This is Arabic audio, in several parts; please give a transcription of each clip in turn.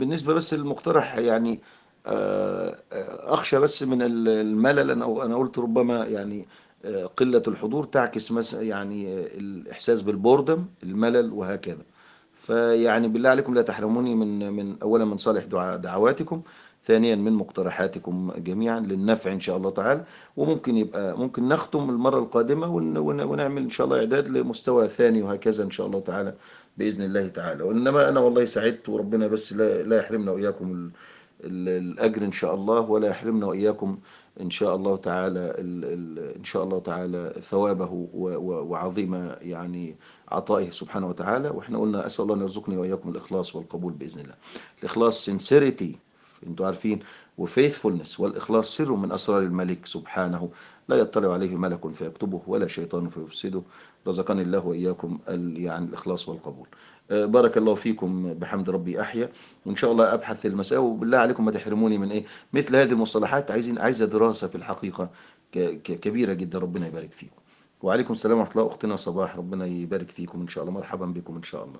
بالنسبة بس للمقترح يعني أخشى بس من الملل. أنا قلت ربما يعني قلة الحضور تعكس مثلا يعني الإحساس بالبوردم، الملل وهكذا. فيعني بالله عليكم لا تحرموني من أولا من صالح دعواتكم، ثانيا من مقترحاتكم جميعا للنفع إن شاء الله تعالى. وممكن يبقى ممكن نختم المرة القادمة ونعمل إن شاء الله إعداد لمستوى ثاني وهكذا إن شاء الله تعالى بإذن الله تعالى. وإنما أنا والله سعدت، وربنا بس لا يحرمنا وإياكم الأجر إن شاء الله، ولا يحرمنا وإياكم إن شاء الله تعالى إن شاء الله تعالى ثوابه وعظيم يعني عطائه سبحانه وتعالى. وإحنا قلنا أسأل الله أن يرزقني وإياكم الإخلاص والقبول بإذن الله. الإخلاص sincerity أنتوا عارفين، وfaithfulness، والإخلاص سر من أسرار الملك سبحانه، لا يطلع عليه ملك فيكتبه ولا شيطان فيفسده. رزقني الله وإياكم يعني الإخلاص والقبول. بارك الله فيكم، بحمد ربي أحيا. وإن شاء الله أبحث المسألة، وبالله عليكم ما تحرموني من إيه مثل هذه المصطلحات. عايزة دراسة في الحقيقة كبيرة جدا. ربنا يبارك فيكم. وعليكم السلام ورحمة الله أختنا صباح، ربنا يبارك فيكم إن شاء الله، مرحبا بكم إن شاء الله.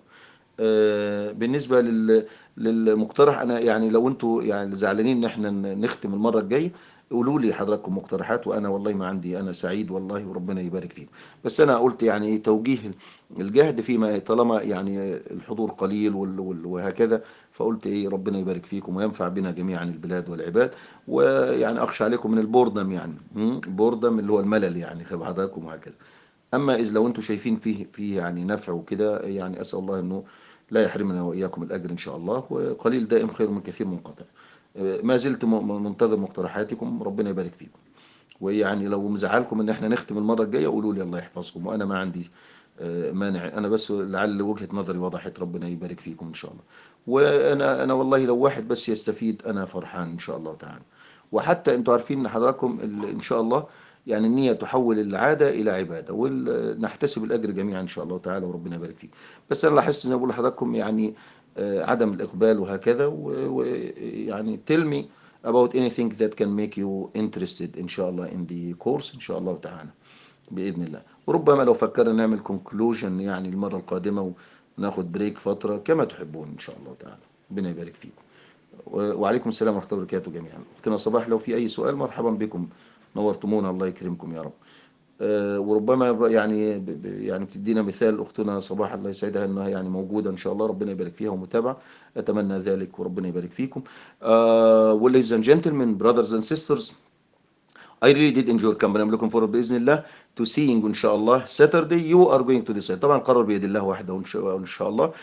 بالنسبة للمقترح، أنا يعني لو أنتوا يعني زعلانين إن إحنا نختم المرة الجاية، قولوا لي حضراتكم مقترحات، وأنا والله ما عندي، أنا سعيد والله وربنا يبارك فيكم. بس أنا قلت يعني إيه توجيه الجهد فيما طالما يعني الحضور قليل وهكذا. فقلت إيه ربنا يبارك فيكم وينفع بنا جميعا البلاد والعباد. ويعني أخشى عليكم من البوردم، يعني بوردم اللي هو الملل يعني خلي حضراتكم وهكذا. اما اذا لو انتم شايفين فيه يعني نفع وكده، يعني اسال الله انه لا يحرمنا واياكم الاجر ان شاء الله. وقليل دائم خير من كثير منقطع. ما زلت منتظر مقترحاتكم، ربنا يبارك فيكم. ويعني لو مزعلكم ان احنا نختم المره الجايه قولوا لي الله يحفظكم، وانا ما عندي مانع. انا بس لعل وجهه نظري وضحت، ربنا يبارك فيكم ان شاء الله. وانا والله لو واحد بس يستفيد انا فرحان ان شاء الله تعالى. وحتى انتوا عارفين ان حضراتكم ان شاء الله يعني النية تحول العادة إلى عبادة، ونحتسب الأجر جميعا إن شاء الله تعالى، وربنا يبارك فيك. بس أنا لاحظت زي ما بقول لحضراتكم يعني عدم الإقبال وهكذا. ويعني tell me about anything that can make you interested إن شاء الله in the course إن شاء الله تعالى بإذن الله. وربما لو فكرنا نعمل conclusion يعني المرة القادمة، وناخد بريك فترة كما تحبون إن شاء الله تعالى. ربنا يبارك فيكم. وعليكم السلام ورحمة الله وبركاته جميعا. أختنا صباح لو في أي سؤال مرحبا بكم، نورتمونا الله يكرمكم يا رب. وربما يعني يعني بتدينا مثال أختنا صباح الله يسعدها أنها يعني موجودة إن شاء الله، ربنا يبارك فيها ومتابعة. أتمنى ذلك وربنا يبارك فيكم. Ladies and gentlemen, brothers and sisters, I really did enjoy your company. I'm looking forward بإذن الله to seeing إن شاء الله Saturday. You are going to decide. طبعا القرار بيد الله وحده إن شاء الله.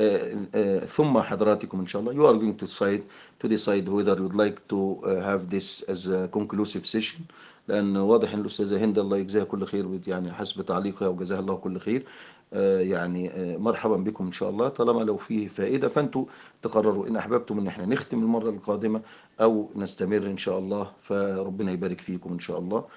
ثم حضراتكم إن شاء الله you are going to decide whether you'd like to have this as a conclusive session. لأن واضح إن الأستاذة هند الله يجزاها كل خير يعني حسب تعليقها وجزاها الله كل خير. يعني مرحبا بكم إن شاء الله. طالما لو فيه فائدة فأنتوا تقرروا إن أحببتم إن احنا نختم المرة القادمة أو نستمر إن شاء الله. فربنا يبارك فيكم إن شاء الله،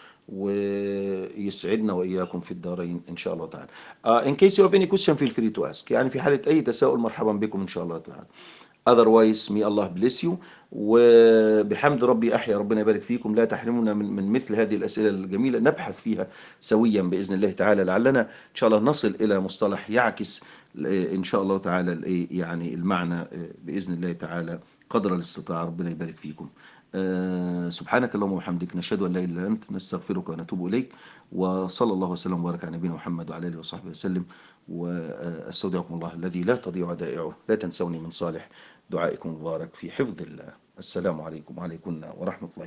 ويسعدنا وإياكم في الدارين إن شاء الله تعالى. In case you have any question feel free to ask. يعني في حالة أي تساؤل مرحبا بكم إن شاء الله تعالى. otherwise may Allah bless you. وبحمد ربي أحيا، ربنا يبارك فيكم. لا تحرمنا من مثل هذه الأسئلة الجميلة نبحث فيها سويا بإذن الله تعالى، لعلنا إن شاء الله نصل إلى مصطلح يعكس إن شاء الله تعالى يعني المعنى بإذن الله تعالى قدر الاستطاعة. ربنا يبارك فيكم. سبحانك اللهم وبحمدك، نشهد أن لا إله إلا أنت، نستغفرك ونتوب إليك. وصلى الله وسلم وبارك على نبينا محمد وعلى آله وصحبه وسلم. واستودعكم الله الذي لا تضيع ودائعه. لا تنسوني من صالح دعائكم مبارك في حفظ الله. السلام عليكم وعليكم ورحمة الله.